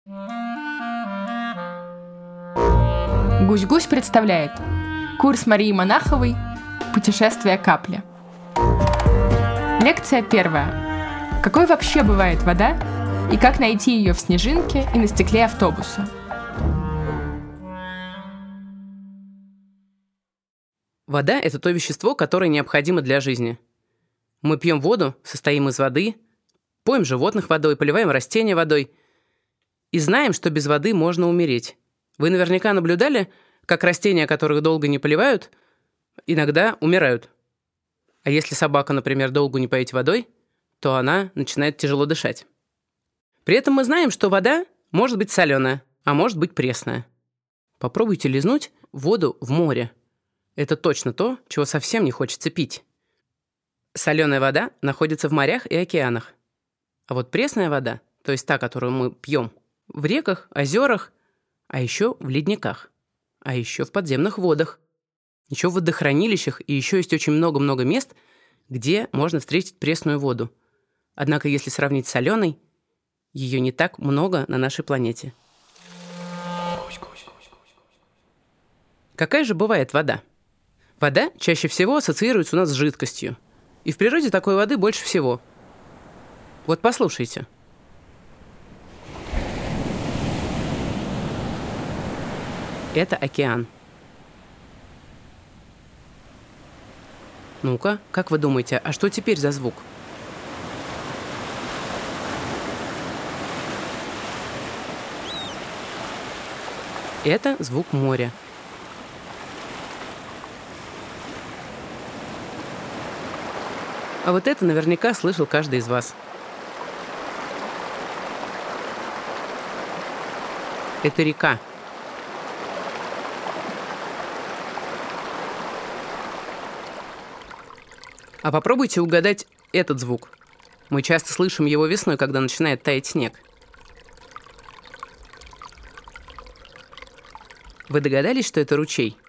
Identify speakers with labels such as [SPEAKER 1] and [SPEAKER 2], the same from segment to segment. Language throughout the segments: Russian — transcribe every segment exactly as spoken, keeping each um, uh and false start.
[SPEAKER 1] Гусь-гусь представляет курс Марии Монаховой «Путешествие капли». Лекция первая. Какой вообще бывает вода и как найти ее в снежинке и на стекле автобуса?
[SPEAKER 2] Вода – это то вещество, которое необходимо для жизни. Мы пьем воду, состоим из воды, поим животных водой, поливаем растения водой и знаем, что без воды можно умереть. Вы наверняка наблюдали, как растения, которых долго не поливают, иногда умирают. А если собака, например, долго не поить водой, то она начинает тяжело дышать. При этом мы знаем, что вода может быть соленая, а может быть пресная. Попробуйте лизнуть воду в море. Это точно то, чего совсем не хочется пить. Соленая вода находится в морях и океанах. А вот пресная вода, то есть та, которую мы пьем, в реках, озерах, а еще в ледниках, а еще в подземных водах, еще в водохранилищах, и еще есть очень много-много мест, где можно встретить пресную воду. Однако, если сравнить с соленой, ее не так много на нашей планете. Какая же бывает вода? Вода чаще всего ассоциируется у нас с жидкостью. И в природе такой воды больше всего. Вот послушайте. Это океан. Ну-ка, как вы думаете, а что теперь за звук? Это звук моря. А вот это наверняка слышал каждый из вас. Это река. А попробуйте угадать этот звук. Мы часто слышим его весной, когда начинает таять снег. Вы догадались, что это ручей?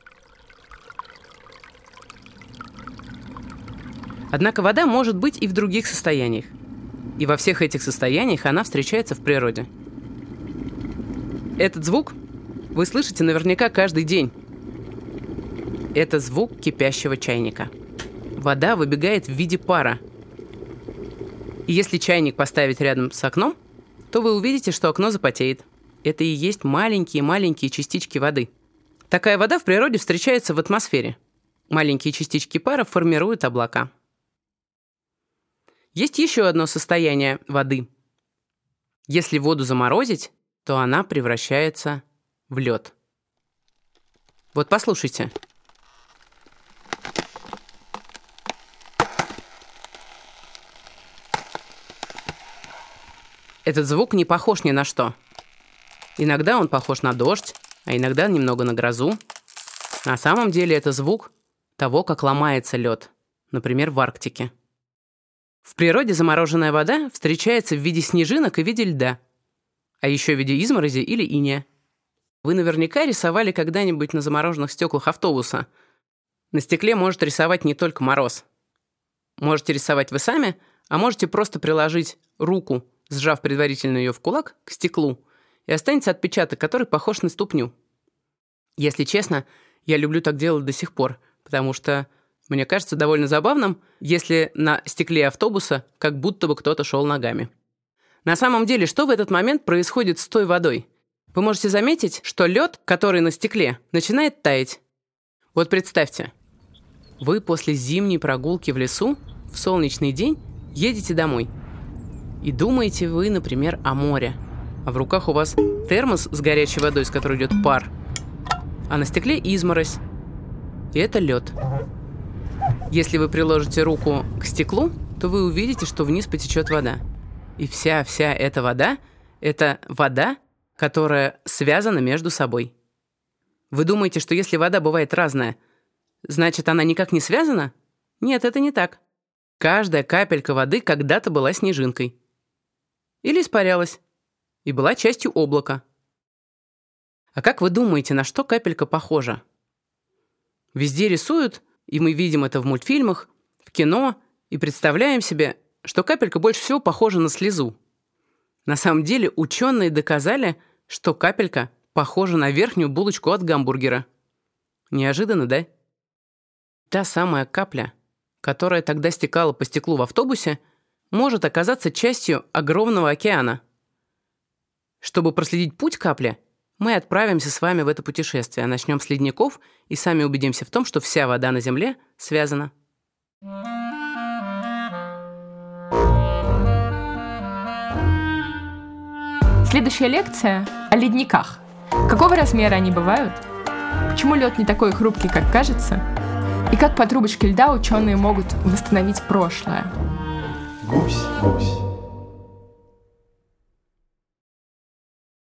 [SPEAKER 2] Однако вода может быть и в других состояниях. И во всех этих состояниях она встречается в природе. Этот звук вы слышите наверняка каждый день. Это звук кипящего чайника. Вода выбегает в виде пара. И если чайник поставить рядом с окном, то вы увидите, что окно запотеет. Это и есть маленькие-маленькие частички воды. Такая вода в природе встречается в атмосфере. Маленькие частички пара формируют облака. Есть еще одно состояние воды. Если воду заморозить, то она превращается в лед. Вот послушайте. Этот звук не похож ни на что. Иногда он похож на дождь, а иногда немного на грозу. На самом деле это звук того, как ломается лед, например, в Арктике. В природе замороженная вода встречается в виде снежинок и в виде льда, а еще в виде изморози или иния. Вы наверняка рисовали когда-нибудь на замороженных стеклах автобуса. На стекле может рисовать не только мороз. Можете рисовать вы сами, а можете просто приложить руку, сжав предварительно ее в кулак, к стеклу, и останется отпечаток, который похож на ступню. Если честно, я люблю так делать до сих пор, потому что мне кажется довольно забавным, если на стекле автобуса как будто бы кто-то шел ногами. На самом деле, что в этот момент происходит с той водой? Вы можете заметить, что лед, который на стекле, начинает таять. Вот представьте, вы после зимней прогулки в лесу в солнечный день едете домой. И думаете вы, например, о море. А в руках у вас термос с горячей водой, с которой идет пар. А на стекле изморозь. И это лед. Если вы приложите руку к стеклу, то вы увидите, что вниз потечет вода. И вся-вся эта вода – это вода, которая связана между собой. Вы думаете, что если вода бывает разная, значит, она никак не связана? Нет, это не так. Каждая капелька воды когда-то была снежинкой. Или испарялась. И была частью облака. А как вы думаете, на что капелька похожа? Везде рисуют, и мы видим это в мультфильмах, в кино, и представляем себе, что капелька больше всего похожа на слезу. На самом деле ученые доказали, что капелька похожа на верхнюю булочку от гамбургера. Неожиданно, да? Та самая капля, которая тогда стекала по стеклу в автобусе, может оказаться частью огромного океана. Чтобы проследить путь капли, мы отправимся с вами в это путешествие, начнем с ледников и сами убедимся в том, что вся вода на Земле связана.
[SPEAKER 1] Следующая лекция о ледниках. Какого размера они бывают? Почему лед не такой хрупкий, как кажется? И как по трубочке льда ученые могут восстановить прошлое?
[SPEAKER 3] Гусь, гусь.